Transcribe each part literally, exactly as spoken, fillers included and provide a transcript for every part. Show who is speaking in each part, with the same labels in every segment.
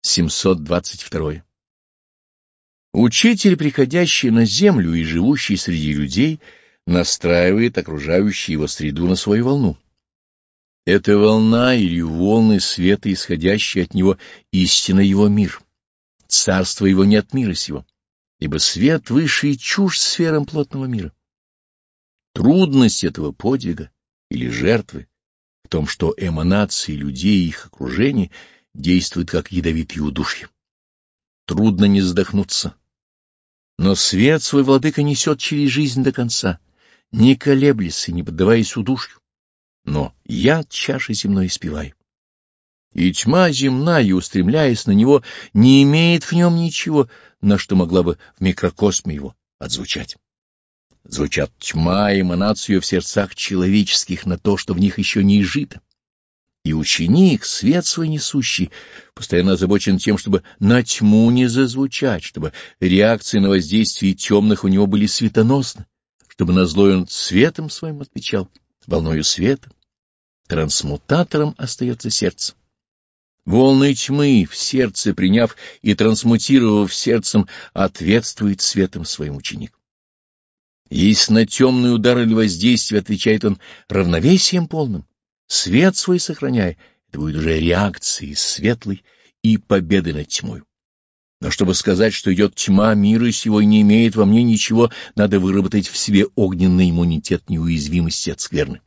Speaker 1: семьсот двадцать два. Учитель, приходящий на землю и живущий среди людей, настраивает окружающую его среду на свою волну. Эта волна или волны света, исходящие от него, истинно его мир. Царство его не от мира сего, ибо свет выше и чужд сферам плотного мира. Трудность этого подвига или жертвы в том, что эманации людей и их окружения действуют как ядовитые удушья. Трудно не задохнуться. Но свет свой владыка несет через жизнь до конца, не колеблясь и не поддаваясь удушью. Но я чаши земной испеваю. И тьма земная, устремляясь на него, не имеет в нем ничего, на что могла бы в микрокосме его отзвучать. Звучат тьма и эманацию в сердцах человеческих на то, что в них еще не изжито. И ученик, свет свой несущий, постоянно озабочен тем, чтобы на тьму не зазвучать, чтобы реакции на воздействие темных у него были светоносны, чтобы на злой он светом своим отвечал, волною света. Трансмутатором остается сердце. Волны тьмы в сердце, приняв и трансмутировав сердцем, ответствует светом своим ученик. Если на темный удар или воздействие отвечает он равновесием полным, свет свой сохраняя, это будет уже реакцией светлой и победой над тьмой. Но чтобы сказать, что идет тьма мира сего и не имеет во мне ничего, надо выработать в себе огненный иммунитет неуязвимости от скверны.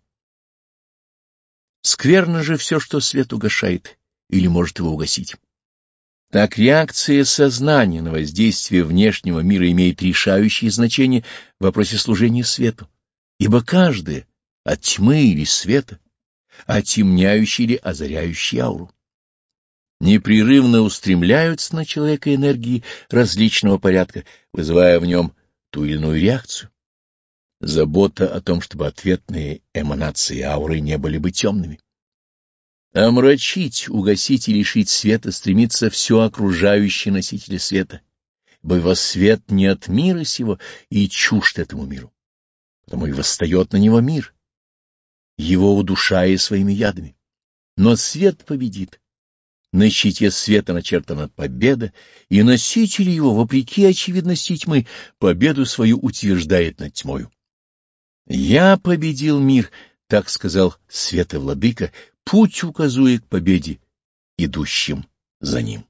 Speaker 1: Скверно же все, что свет угошает или может его угасить. Так реакция сознания на воздействие внешнего мира имеет решающее значение в вопросе служения свету, ибо каждое от тьмы или света, отемняющий или озаряющий ауру. Непрерывно устремляются на человека энергии различного порядка, вызывая в нем ту или иную реакцию. Забота о том, чтобы ответные эманации ауры не были бы темными. Омрачить, угасить и лишить света стремится все окружающее носителя света, ибо его свет не от мира сего и чужд этому миру, потому и восстает на него мир, его удушая своими ядами. Но свет победит. На щите света начертана победа, и носитель его, вопреки очевидности тьмы, победу свою утверждает над тьмою. «Я победил мир», — так сказал Световладыка, путь указуя к победе, идущим за ним.